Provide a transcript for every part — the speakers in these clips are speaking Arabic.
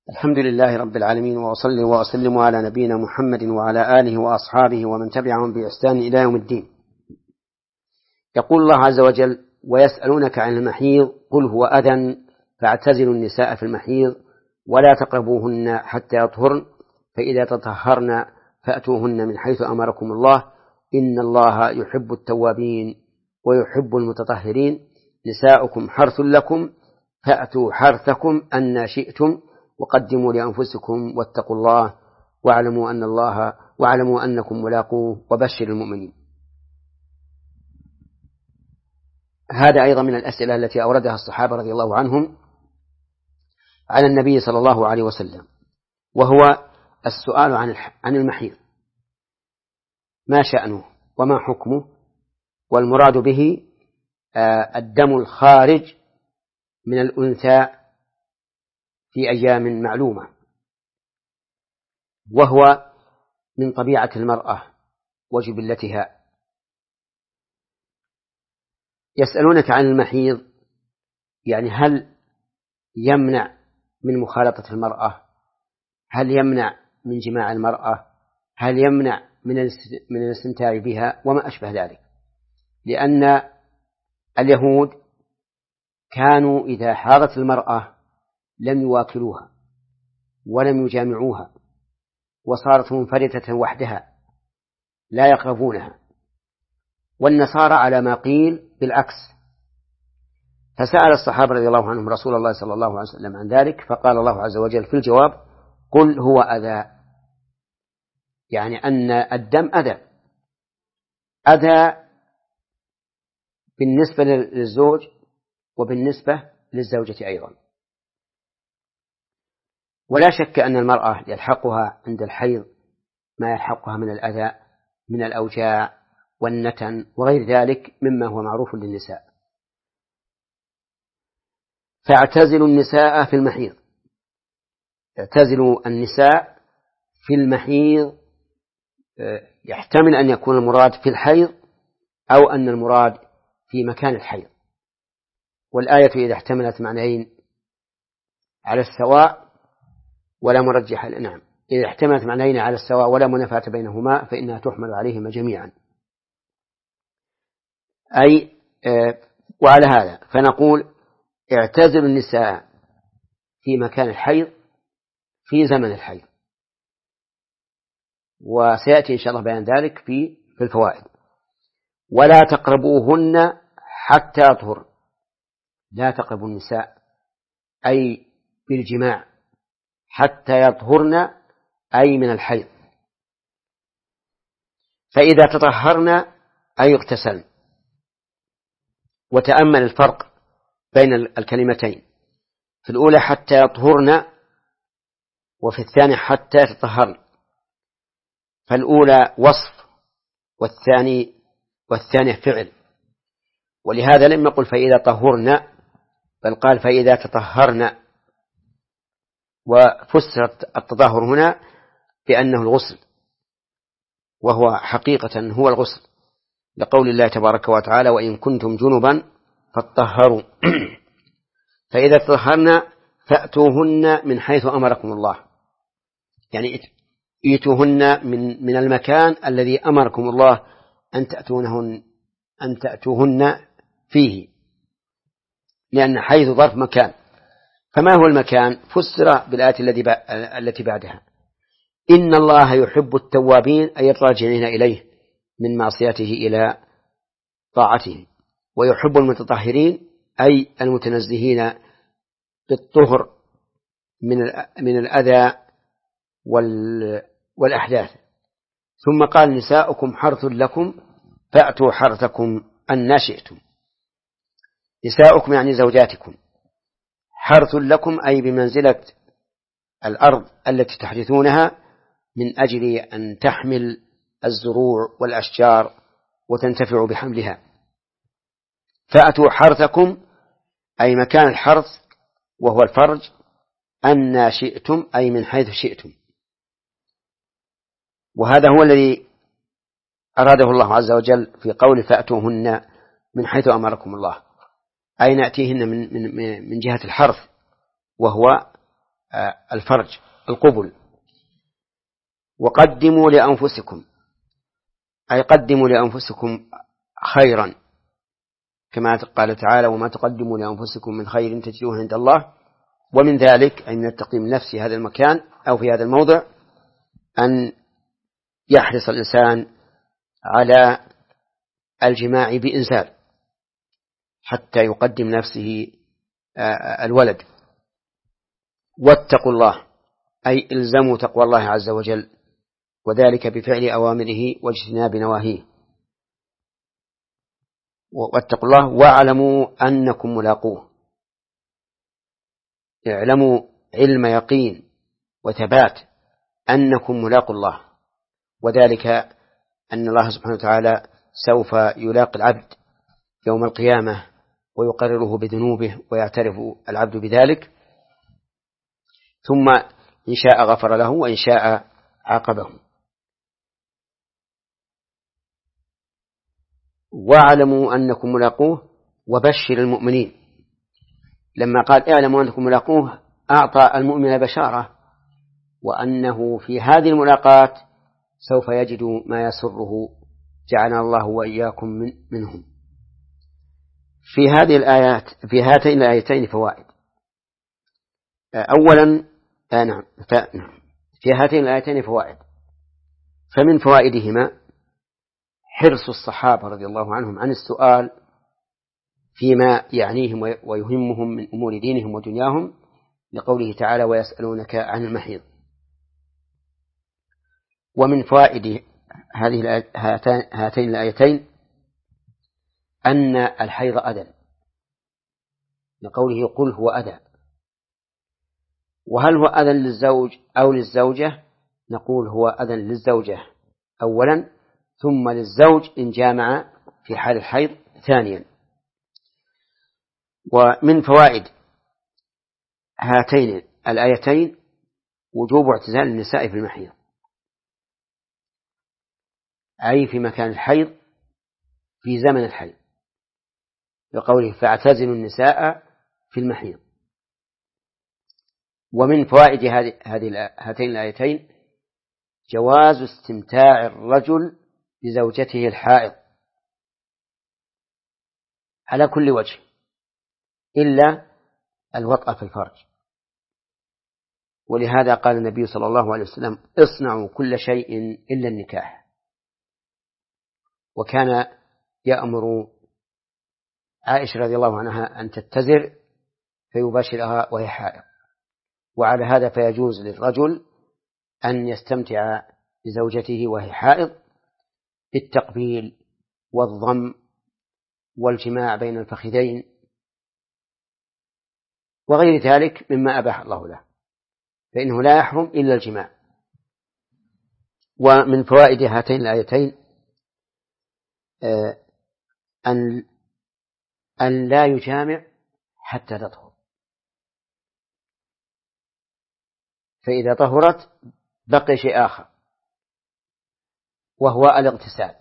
الحمد لله رب العالمين، وأصلي وأسلم على نبينا محمد وعلى آله وأصحابه ومن تبعهم بإحسان إلى يوم الدين. يقول الله عز وجل: ويسألونك عن المحيض قل هو أذى فاعتزلوا النساء في المحيض ولا تقربوهن حتى يطهرن فإذا تطهرن فأتوهن من حيث أمركم الله إن الله يحب التوابين ويحب المتطهرين. نساؤكم حرث لكم فأتوا حرثكم أن شئتم وقدموا لأنفسكم واتقوا الله واعلموا أنكم ملاقوه وبشر المؤمنين. هذا أيضا من الأسئلة التي أوردها الصحابة رضي الله عنهم على النبي صلى الله عليه وسلم، وهو السؤال عن المحيض، ما شأنه وما حكمه، والمراد به الدم الخارج من الأنثى في أيام معلومة، وهو من طبيعة المرأة وجبلتها. يسألونك عن المحيض، يعني هل يمنع من مخالطة المرأة؟ هل يمنع من جماع المرأة؟ هل يمنع من الاستمتاع بها وما أشبه ذلك؟ لأن اليهود كانوا إذا حاضت المرأة لم يواكلوها ولم يجامعوها، وصارت منفردة وحدها لا يقربونها، والنصارى على ما قيل بالعكس. فسأل الصحابة رضي الله عنهم رسول الله صلى الله عليه وسلم عن ذلك، فقال الله عز وجل في الجواب: قل هو أذى، يعني أن الدم أذى بالنسبة للزوج وبالنسبة للزوجة أيضا. ولا شك أن المرأة يلحقها عند الحيض ما يلحقها من الأذى من الأوجاع والنتن وغير ذلك مما هو معروف للنساء. فاعتزلوا النساء في المحيض، اعتزلوا النساء في المحيض، يحتمل أن يكون المراد في الحيض أو أن المراد في مكان الحيض، والآية إذا احتملت معنيين على السواء ولا مرجح، نعم، إذا احتملت معنيين على السواء ولا منافاة بينهما فإنها تحمل عليهما جميعا. وعلى هذا فنقول اعتزلوا النساء في مكان الحيض في زمن الحيض، وسيأتي إن شاء الله بيان ذلك في الفوائد. ولا تقربوهن حتى يطهرن، لا تقربوا النساء أي بالجماع حتى يطهرن أي من الحيض، فإذا تطهرن أي اغتسلن. وتأمل الفرق بين الكلمتين، في الأولى حتى يطهرن وفي الثانية حتى يتطهرن، فالأولى وصف والثانية فعل، ولهذا لم يقل فإذا طهرن بل قال فإذا تطهرن، وفسرت التطهر هنا بأنه الغسل، وهو حقيقة هو الغسل، لقول الله تبارك وتعالى: وإن كنتم جنبا فاطهروا فإذا تطهرن فأتوهن من حيث أمركم الله، يعني ائتوهن من المكان الذي أمركم الله أن تأتوهن فيه، لأن حيث ظرف مكان. فما هو المكان؟ فسر بالآية التي بعدها: إن الله يحب التوابين أي الراجعين إليه من معصيته إلى طاعته، ويحب المتطهرين أي المتنزهين بالطهر من الأذى والأحداث. ثم قال: نساؤكم حرث لكم فأتوا حرثكم أن شئتم. نساؤكم يعني زوجاتكم، حرث لكم أي بمنزلة الأرض التي تحرثونها من أجل أن تحمل الزروع والأشجار وتنتفع بحملها. فأتوا حرثكم أي مكان الحرث وهو الفرج أن شئتم أي من حيث شئتم. وهذا هو الذي أراده الله عز وجل في قول فأتوهن من حيث أمركم الله، أي نأتيهن من جهة الحرث وهو الفرج القبل. وقدموا لأنفسكم، أي قدموا لأنفسكم خيرا، كما قال تعالى: وما تقدموا لأنفسكم من خير تجدوه عند الله. ومن ذلك أي من التقديم النفسي هذا المكان أو في هذا الموضع أن يحرص الإنسان على الجماع بإنزال حتى يقدم نفسه الولد. واتقوا الله، أي إلزموا تقوى الله عز وجل، وذلك بفعل أوامره واجتناب نواهيه. واتقوا الله واعلموا أنكم ملاقوه، اعلموا علم يقين وثبات أنكم ملاقوا الله، وذلك أن الله سبحانه وتعالى سوف يلاقي العبد يوم القيامة ويقرره بذنوبه ويعترف العبد بذلك، ثم إن شاء غفر له وإن شاء عاقبه. واعلموا أنكم ملاقوه وبشر المؤمنين. لما قال اعلموا أنكم ملاقوه أعطى المؤمن بشارة، وأنه في هذه الملاقات سوف يجد ما يسره، جعلنا الله وإياكم منهم. في هذه الآيات، في هاتين الآيتين فوائد. أولا في هاتين الآيتين فوائد. فمن فوائدهما حرص الصحابة رضي الله عنهم عن السؤال فيما يعنيهم ويهمهم من أمور دينهم ودنياهم، لقوله تعالى: ويسألونك عن المحيض. ومن فوائد هاتين الآيتين أن الحيض أذى، لقوله: قل هو أذى. وهل هو أذى للزوج أو للزوجة؟ نقول هو أذى للزوجة أولا، ثم للزوج إن جامع في حال الحيض ثانيا. ومن فوائد هاتين الآيتين وجوب اعتزال النساء في المحيض، أي في مكان الحيض في زمن الحيض، لقوله: فاعتزلوا النساء في المحيض. ومن فوائد هاتين الآيتين جواز استمتاع الرجل بزوجته الحائض على كل وجه إلا الوطأ في الفرج. ولهذا قال النبي صلى الله عليه وسلم: اصنعوا كل شيء إلا النكاح. وكان يأمر عائشة رضي الله عنها أن تتزر فيباشرها وهي حائض. وعلى هذا فيجوز للرجل أن يستمتع بزوجته وهي حائض بالتقبيل والضم والجماع بين الفخذين وغير ذلك مما أباح الله له، فإنه لا يحرم إلا الجماع. ومن فوائد هاتين الآيتين أن لا يجامع حتى تطهر، فإذا طهرت بقي شيء آخر وهو الاغتسال.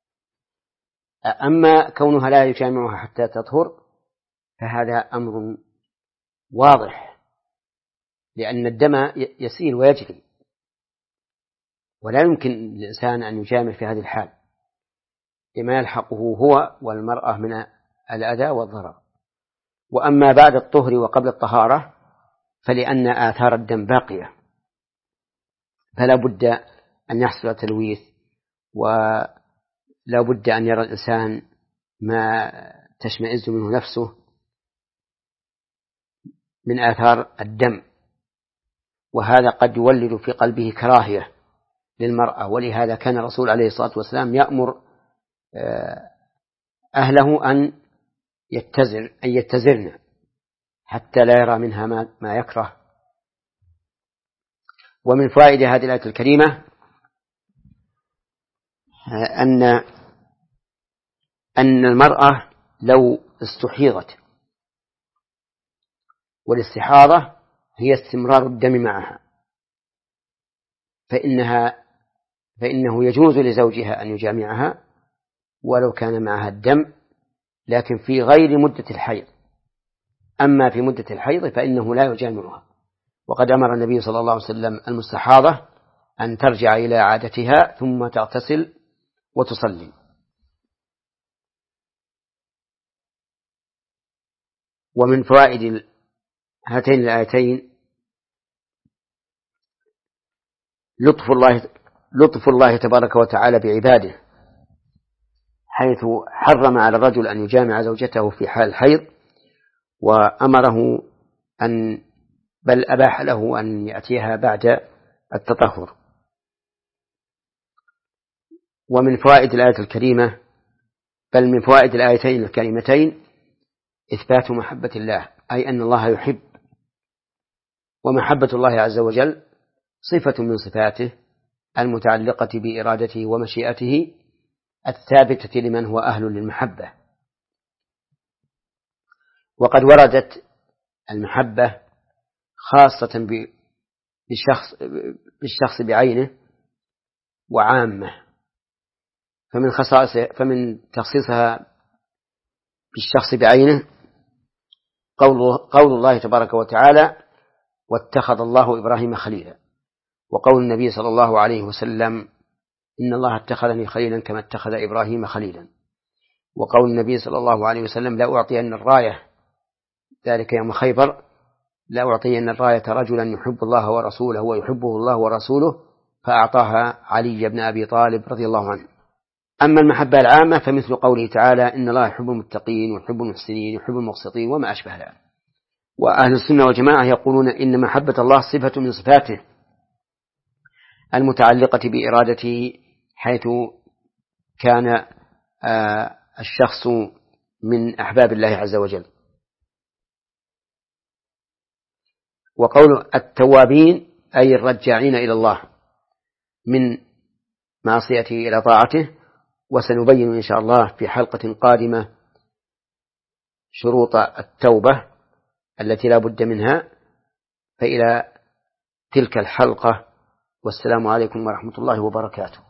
أما كونها لا يجامعها حتى تطهر فهذا أمر واضح، لأن الدم يسيل ويجري، ولا يمكن للإنسان أن يجامع في هذه الحال لما يلحقه هو والمرأة من الأذى والضرر. وأما بعد الطهر وقبل الطهارة فلأن آثار الدم باقية، فلا بد أن يحصل تلويث، ولا بد أن يرى الإنسان ما تشمئز منه نفسه من آثار الدم، وهذا قد يولد في قلبه كراهية للمرأة. ولهذا كان الرسول عليه الصلاة والسلام يأمر أهله أن يتزرن حتى لا يرى منها ما يكره. ومن فوائد هذه الآية الكريمة أن المرأة لو استحيضت، والاستحاضة هي استمرار الدم معها، فإنه يجوز لزوجها أن يجامعها ولو كان معها الدم، لكن في غير مدة الحيض. أما في مدة الحيض فإنه لا يجامعها. وقد أمر النبي صلى الله عليه وسلم المستحاضة أن ترجع إلى عادتها ثم تغتسل وتصلي. ومن فوائد هاتين الآيتين لطف الله تبارك وتعالى بعباده، حيث حرم على الرجل أن يجامع زوجته في حال الحيض، وأمره بل أباح له أن يأتيها بعد التطهر. ومن فوائد الآية الكريمة، بل من فوائد الآيتين الكريمتين إثبات محبة الله، أي أن الله يحب، ومحبة الله عز وجل صفة من صفاته المتعلقة بإرادته ومشيئته الثابتة لمن هو أهل للمحبة. وقد وردت المحبة خاصة بالشخص بعينه وعامة، فمن تخصيصها بالشخص بعينه قول الله تبارك وتعالى: واتخذ الله إبراهيم خليلا، وقول النبي صلى الله عليه وسلم: إن الله اتخذني خليلا كما اتخذ إبراهيم خليلا، وقول النبي صلى الله عليه وسلم: لا أعطين الراية ذلك يوم خيبر، لا أعطين الراية رجلا يحب الله ورسوله ويحبه الله ورسوله، فأعطاها علي بن أبي طالب رضي الله عنه. أما المحبة العامة فمثل قوله تعالى: إن الله يحب المتقين ويحب المحسنين ويحب المقسطين وما أشبه ذلك. وأهل السنة والجماعة يقولون إن محبة الله صفة من صفاته المتعلقة بإرادته، حيث كان الشخص من أحباب الله عز وجل. وقول التوابين أي الرجاعين إلى الله من معصيته إلى طاعته. وسنبين إن شاء الله في حلقة قادمة شروط التوبة التي لا بد منها. فإلى تلك الحلقة، والسلام عليكم ورحمة الله وبركاته.